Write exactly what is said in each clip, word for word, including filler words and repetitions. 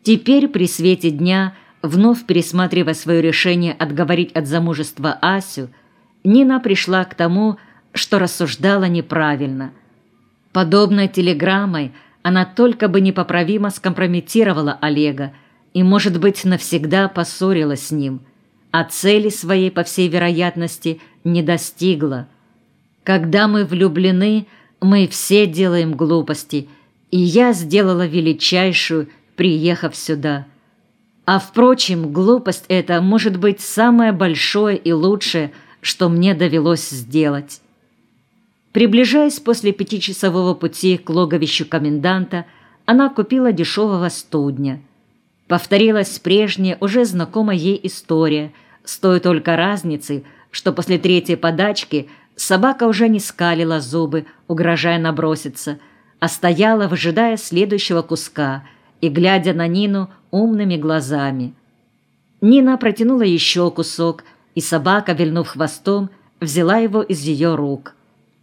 Теперь при свете дня, вновь пересматривая свое решение отговорить от замужества Асю, Нина пришла к тому, что рассуждала неправильно. Подобной телеграммой она только бы непоправимо скомпрометировала Олега и, может быть, навсегда поссорилась с ним, а цели своей, по всей вероятности, не достигла. Когда мы влюблены, мы все делаем глупости, и я сделала величайшую, приехав сюда. А, впрочем, глупость эта может быть самое большое и лучшее, что мне довелось сделать. Приближаясь после пятичасового пути к логовищу коменданта, она купила дешевого студня. Повторилась прежняя, уже знакомая ей история, с той только разницей, что после третьей подачки собака уже не скалила зубы, угрожая наброситься, а стояла, выжидая следующего куска и глядя на Нину умными глазами. Нина протянула еще кусок, и собака, вильнув хвостом, взяла его из ее рук.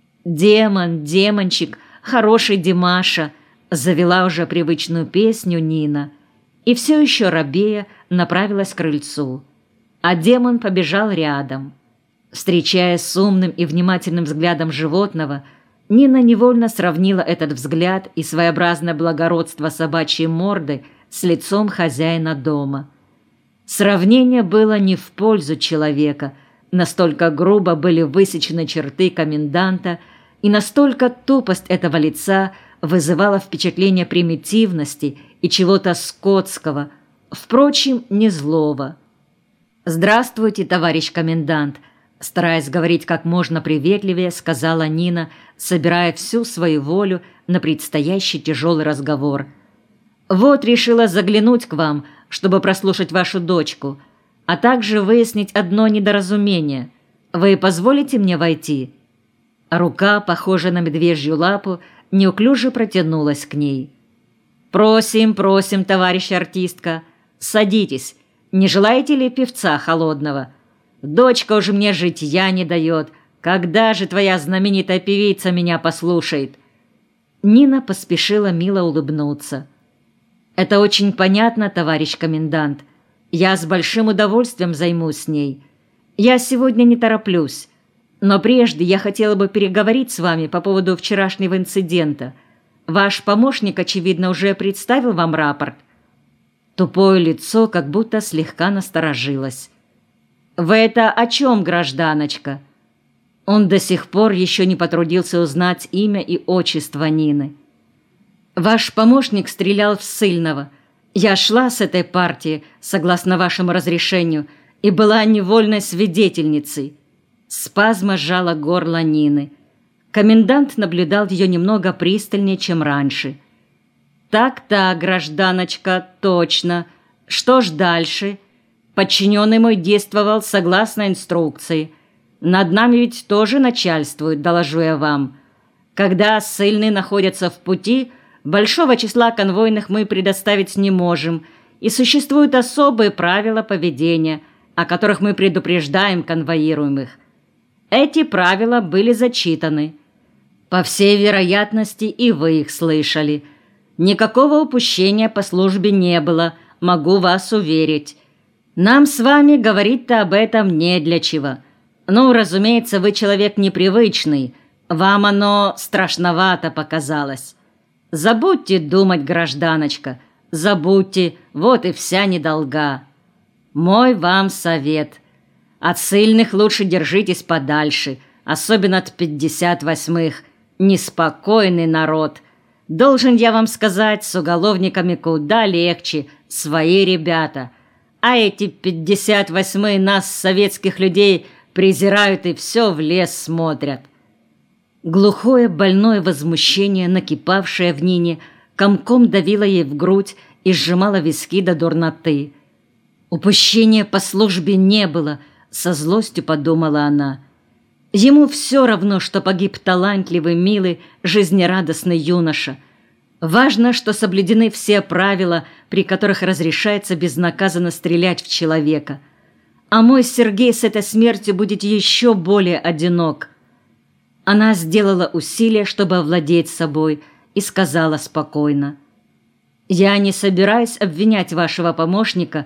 «Демон, демончик, хороший Димаша!» завела уже привычную песню Нина, и все еще робея направилась к крыльцу. А демон побежал рядом. Встречаясь с умным и внимательным взглядом животного, Нина невольно сравнила этот взгляд и своеобразное благородство собачьей морды с лицом хозяина дома. Сравнение было не в пользу человека, настолько грубо были высечены черты коменданта, и настолько тупость этого лица вызывала впечатление примитивности и чего-то скотского, впрочем, не злого. «Здравствуйте, товарищ комендант», стараясь говорить как можно приветливее, сказала Нина, собирая всю свою волю на предстоящий тяжелый разговор. «Вот решила заглянуть к вам, чтобы прослушать вашу дочку, а также выяснить одно недоразумение. Вы позволите мне войти?» Рука, похожая на медвежью лапу, неуклюже протянулась к ней. «Просим, просим, товарищ артистка, садитесь. Не желаете ли певца холодного? Дочка уже мне житья не дает. Когда же твоя знаменитая певица меня послушает?» Нина поспешила мило улыбнуться. «Это очень понятно, товарищ комендант. Я с большим удовольствием займусь с ней. Я сегодня не тороплюсь. Но прежде я хотела бы переговорить с вами по поводу вчерашнего инцидента. Ваш помощник, очевидно, уже представил вам рапорт». Тупое лицо как будто слегка насторожилось. «Вы это о чем, гражданочка?» Он до сих пор еще не потрудился узнать имя и отчество Нины. «Ваш помощник стрелял в ссыльного. Я шла с этой партии, согласно вашему разрешению, и была невольной свидетельницей». Спазма сжала горло Нины. Комендант наблюдал ее немного пристальнее, чем раньше. «Так-так, гражданочка, точно. Что ж дальше? Подчиненный мой действовал согласно инструкции. Над нами ведь тоже начальствуют, доложу я вам. Когда ссыльные находятся в пути, большого числа конвойных мы предоставить не можем, и существуют особые правила поведения, о которых мы предупреждаем конвоируемых. Эти правила были зачитаны. По всей вероятности, и вы их слышали. Никакого упущения по службе не было, могу вас уверить. Нам с вами говорить-то об этом не для чего. Ну, разумеется, вы человек непривычный, вам оно страшновато показалось. Забудьте думать, гражданочка, забудьте, вот и вся недолга. Мой вам совет. От ссыльных лучше держитесь подальше, особенно от пятьдесят восьмых. Неспокойный народ. Должен я вам сказать, с уголовниками куда легче, свои ребята. А эти пятьдесят восьмые нас, советских людей, презирают и все в лес смотрят». Глухое больное возмущение, накипавшее в Нине, комком давило ей в грудь и сжимало виски до дурноты. «Упущения по службе не было», — со злостью подумала она. Ему все равно, что погиб талантливый, милый, жизнерадостный юноша. Важно, что соблюдены все правила, при которых разрешается безнаказанно стрелять в человека. А мой Сергей с этой смертью будет еще более одинок. Она сделала усилие, чтобы овладеть собой, и сказала спокойно: Я не собираюсь обвинять вашего помощника